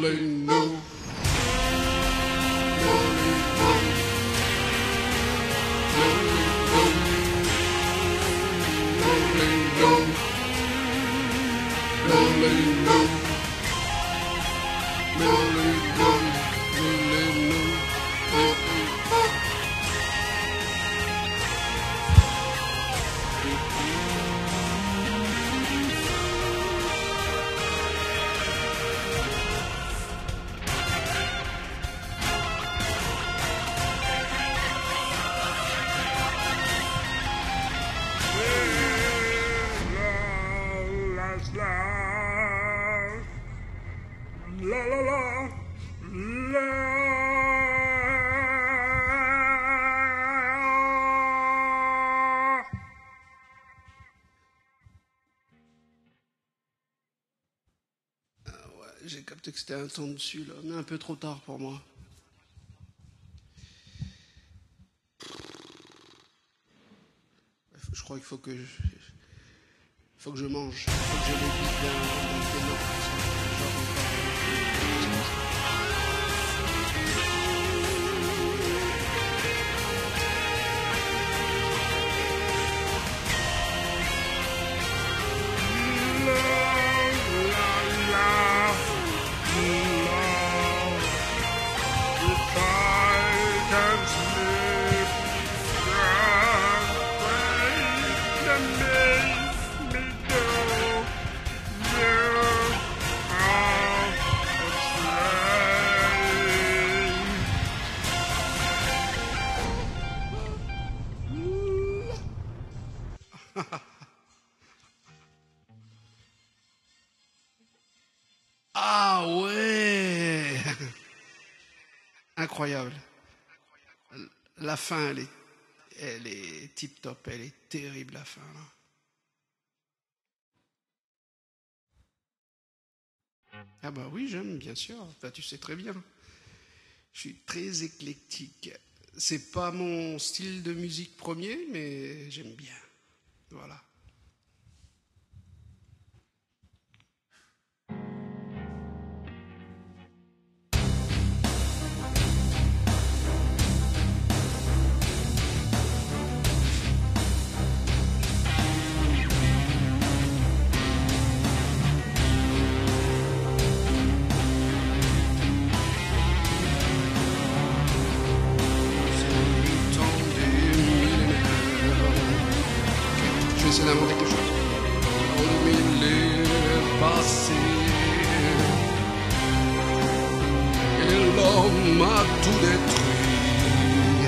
J'ai capté que c'était un ton dessus, là, mais un peu trop tard pour moi. Je crois qu'il faut que je mange. Il faut que je l'évite dans le ténor. Ah ouais. Incroyable. La fin, elle est tip top, elle est terrible la fin là. Ah bah oui, j'aime bien sûr. Bah, tu sais très bien. Je suis très éclectique. C'est pas mon style de musique premier, mais j'aime bien. Voilà. C'est d'inventer quelque chose. Dans le millénaire passé, et l'homme a tout détruit.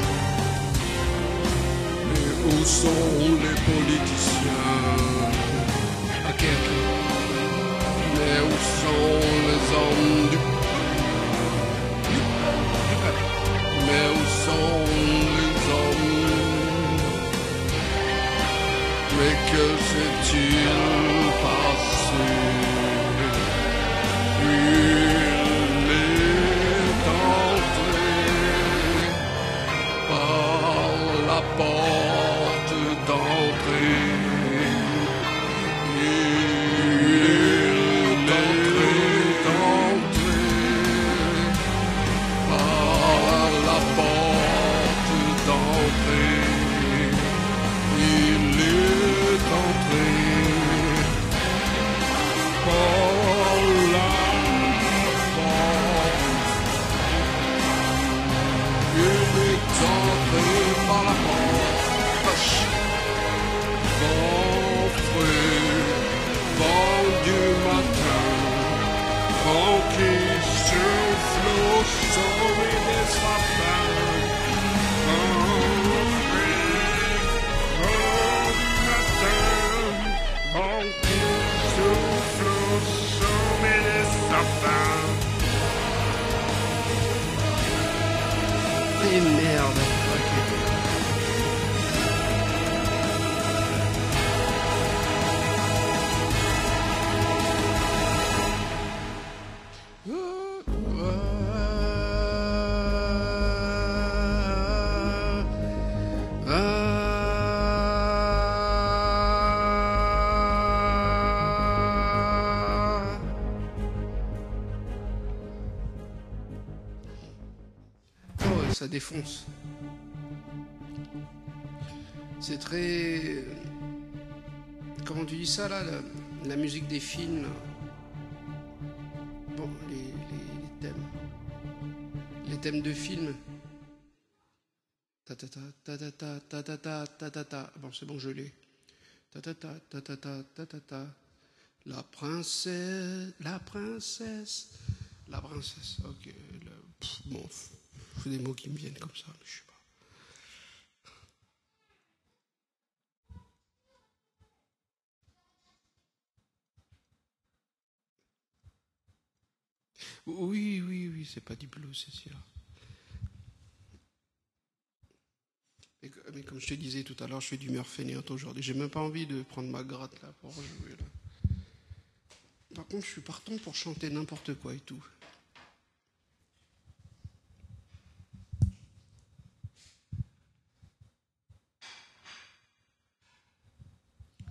Mais où sont les politiciens? Ok. Mais où sont les hommes du peuple? Mais où sont les hommes? Mais que s'est-il passé? Il est entré par la porte d'entrée. Il est entré par la porte d'entrée. Il est entré par la porte. Il est entré par la porte. Entré, vent du matin, vent qui souffle au sommet des sapins. Et merde. ça défonce. C'est très... Comment tu dis ça, là, la musique des films, là. Bon, les thèmes. Les thèmes de films. Ta ta ta ta ta ta ta ta ta ta ta ta. Bon, c'est bon, je l'ai. Ta ta ta ta ta ta ta ta ta. La princesse, la princesse, la princesse. Ok. Bon, c'est des mots qui me viennent comme ça, mais je sais pas. Oui, oui, oui, c'est pas du blues, c'est celui-là. Mais comme je te disais tout à l'heure, je suis d'humeur fainéante aujourd'hui. J'ai même pas envie de prendre ma gratte là pour jouer là. Par contre, je suis partant pour chanter n'importe quoi et tout.